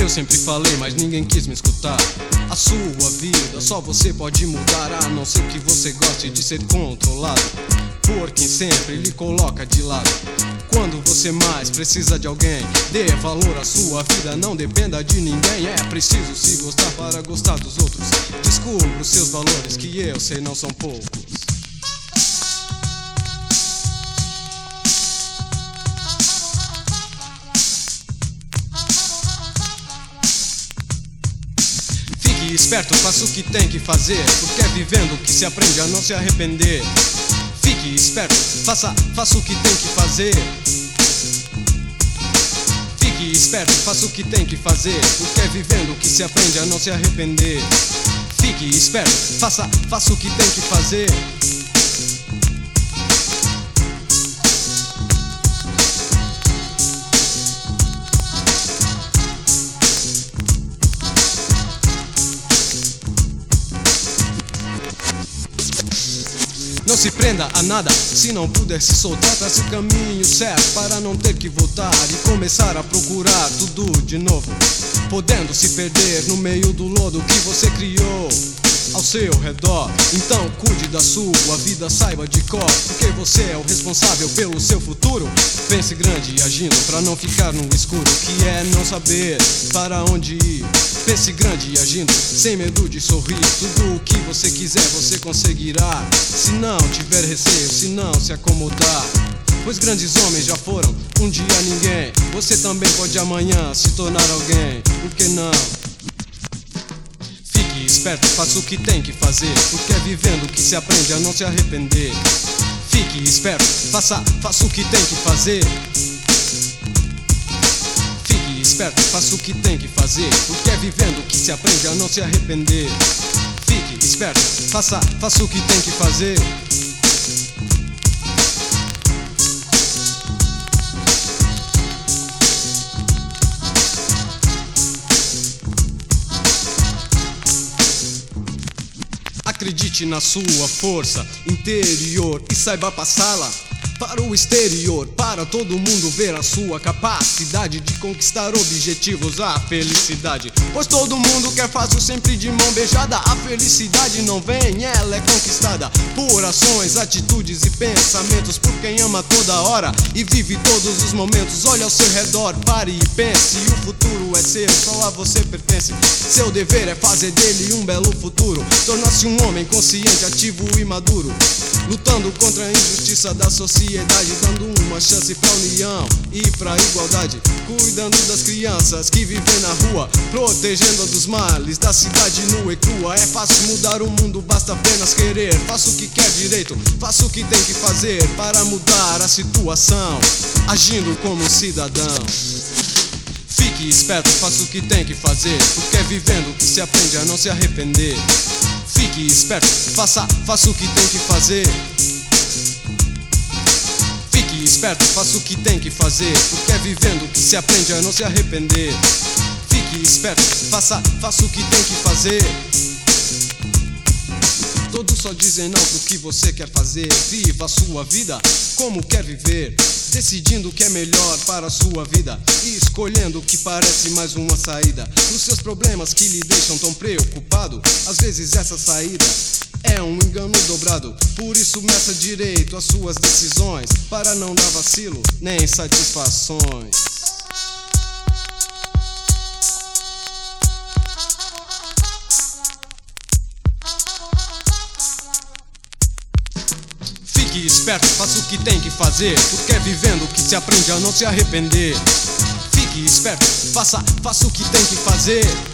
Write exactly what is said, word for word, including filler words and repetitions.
Eu sempre falei, mas ninguém quis me escutar. A sua vida só você pode mudar, a não ser que você goste de ser controlado por quem sempre lhe coloca de lado. Quando você mais precisa de alguém, dê valor à sua vida, não dependa de ninguém. É preciso se gostar para gostar dos outros. Descubra os seus valores, que eu sei não são poucos. Fique esperto, faça o que tem que fazer, porque é vivendo que se aprende a não se arrepender. Fique esperto, faça, faça o que tem que fazer. Fique esperto, faça o que tem que fazer, porque é vivendo que se aprende a não se arrepender. Fique esperto, faça, faça o que tem que fazer. Não se prenda a nada, se não puder se soltar, trace o caminho certo para não ter que voltar e começar a procurar tudo de novo, podendo se perder no meio do lodo que você criou ao seu redor. Então cuide da sua vida, saiba de cor, porque você é o responsável pelo seu futuro. Pense grande e agindo pra não ficar no escuro, que é não saber para onde ir. Pense grande e agindo, sem medo de sorrir. Tudo o que você quiser você conseguirá, se não tiver receio, se não se acomodar. Pois grandes homens já foram, um dia ninguém. Você também pode amanhã se tornar alguém, por que não? Fique esperto, faça o que tem que fazer, porque é vivendo que se aprende a não se arrepender. Fique esperto, faça, faça o que tem que fazer. Fique esperto, faça o que tem que fazer, porque é vivendo que se aprende a não se arrepender. Fique esperto, faça, faça o que tem que fazer. Acredite na sua força interior e saiba passá-la para o exterior, para todo mundo ver a sua capacidade de conquistar objetivos, a felicidade. Pois todo mundo quer fácil, sempre de mão beijada. A felicidade não vem, ela é conquistada por ações, atitudes e pensamentos, por quem ama toda hora e vive todos os momentos. Olha ao seu redor, pare e pense, o futuro é seu, só a você pertence. Seu dever é fazer dele um belo futuro, tornar-se um homem consciente, ativo e maduro, lutando contra a injustiça da sociedade, dando uma chance pra união e pra igualdade, cuidando das crianças que vivem na rua, protegendo dos males da cidade nua e crua. É fácil mudar o mundo, basta apenas querer. Faça o que quer direito, faça o que tem que fazer para mudar a situação, agindo como um cidadão. Fique esperto, faça o que tem que fazer, porque é vivendo que se aprende a não se arrepender. Fique esperto, faça, faça o que tem que fazer. Fique esperto, faça o que tem que fazer, porque é vivendo que se aprende a não se arrepender. Fique esperto, faça, faça o que tem que fazer. Todos só dizem não pro que você quer fazer. Viva a sua vida como quer viver, decidindo o que é melhor para a sua vida e escolhendo o que parece mais uma saída dos seus problemas que lhe deixam tão preocupado. Às vezes essa saída é um engano dobrado, por isso meça direito as suas decisões, para não dar vacilo nem insatisfações. Fique esperto, faça o que tem que fazer, porque é vivendo que se aprende a não se arrepender. Fique esperto, faça, faça o que tem que fazer.